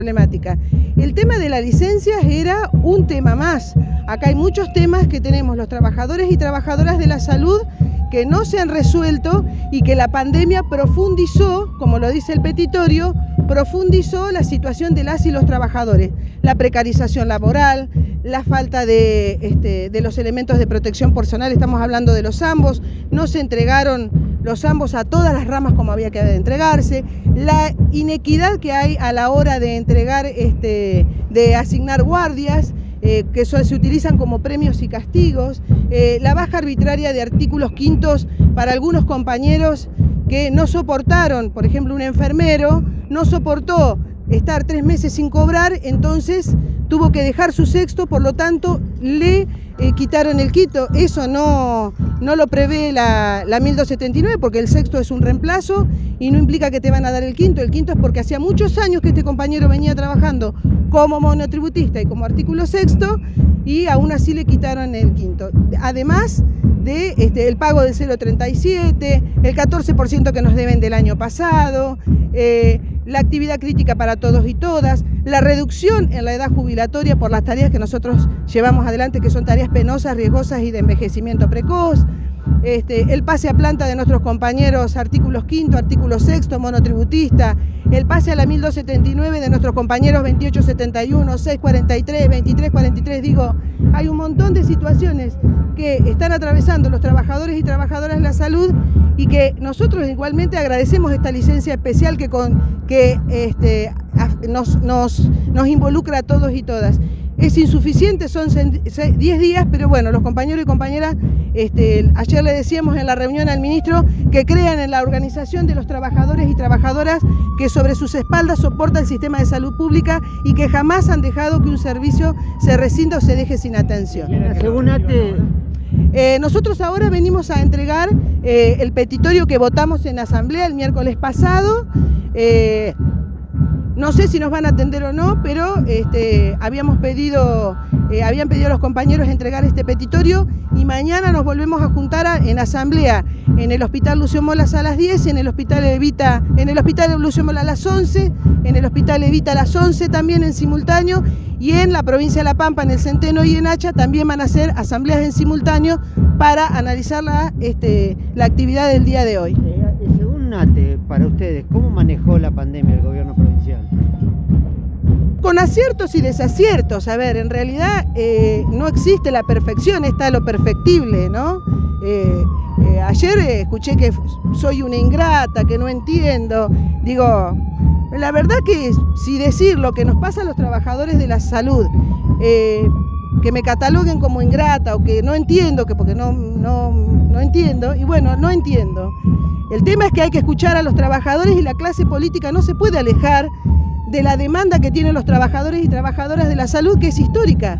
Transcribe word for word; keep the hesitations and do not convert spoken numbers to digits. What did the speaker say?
problemática. El tema de las licencias era un tema más. Acá hay muchos temas que tenemos los trabajadores y trabajadoras de la salud que no se han resuelto y que la pandemia profundizó, como lo dice el petitorio, profundizó la situación de las y los trabajadores. La precarización laboral, la falta de, este, de los elementos de protección personal, estamos hablando de los ambos, no se entregaron los ambos a todas las ramas como había que entregarse, la inequidad que hay a la hora de entregar, este, de asignar guardias, eh, que so, se utilizan como premios y castigos, eh, la baja arbitraria de artículos quintos para algunos compañeros que no soportaron, por ejemplo, un enfermero no soportó estar tres meses sin cobrar, entonces tuvo que dejar su sexto, por lo tanto le eh, quitaron el quinto. Eso no, no lo prevé la, la mil doscientos setenta y nueve, porque el sexto es un reemplazo y no implica que te van a dar el quinto. El quinto es porque hacía muchos años que este compañero venía trabajando como monotributista y como artículo sexto y aún así le quitaron el quinto. Además de este, el pago del cero coma treinta y siete, el catorce por ciento que nos deben del año pasado, eh, la actividad crítica para todos y todas, la reducción en la edad jubilatoria por las tareas que nosotros llevamos adelante, que son tareas penosas, riesgosas y de envejecimiento precoz, este, el pase a planta de nuestros compañeros artículos quinto, artículo sexto, monotributista, el pase a la mil doscientos setenta y nueve de nuestros compañeros veintiocho setenta y uno, seiscientos cuarenta y tres, veintitrés cuarenta y tres, digo, hay un montón de situaciones que están atravesando los trabajadores y trabajadoras de la salud y que nosotros igualmente agradecemos esta licencia especial que, con, que este, nos, nos, nos involucra a todos y todas. Es insuficiente, son diez días, pero bueno, los compañeros y compañeras, este, ayer le decíamos en la reunión al ministro que crean en la organización de los trabajadores y trabajadoras que sobre sus espaldas soporta el sistema de salud pública y que jamás han dejado que un servicio se rescinda o se deje sin atención. Según A T E, Eh, nosotros ahora venimos a entregar eh, el petitorio que votamos en asamblea el miércoles pasado. Eh, no sé si nos van a atender o no, pero este, habíamos pedido, eh, habían pedido a los compañeros entregar este petitorio y mañana nos volvemos a juntar a, en asamblea en el Hospital Lucio Molas a las diez, en el Hospital Evita, en el Hospital Lucio Molas a las once, en el Hospital Evita a las once también en simultáneo. Y en la provincia de La Pampa, en el Centeno y en Hacha, también van a hacer asambleas en simultáneo para analizar la, este, la actividad del día de hoy. Eh, según A T E, para ustedes, ¿cómo manejó la pandemia el gobierno provincial? Con aciertos y desaciertos. A ver, en realidad eh, no existe la perfección, está lo perfectible, ¿no? Eh, eh, ayer eh, escuché que soy una ingrata, que no entiendo. Digo, la verdad que si decir lo que nos pasa a los trabajadores de la salud, eh, que me cataloguen como ingrata o que no entiendo, que porque no, no, no entiendo, y bueno, no entiendo. El tema es que hay que escuchar a los trabajadores y la clase política no se puede alejar de la demanda que tienen los trabajadores y trabajadoras de la salud, que es histórica.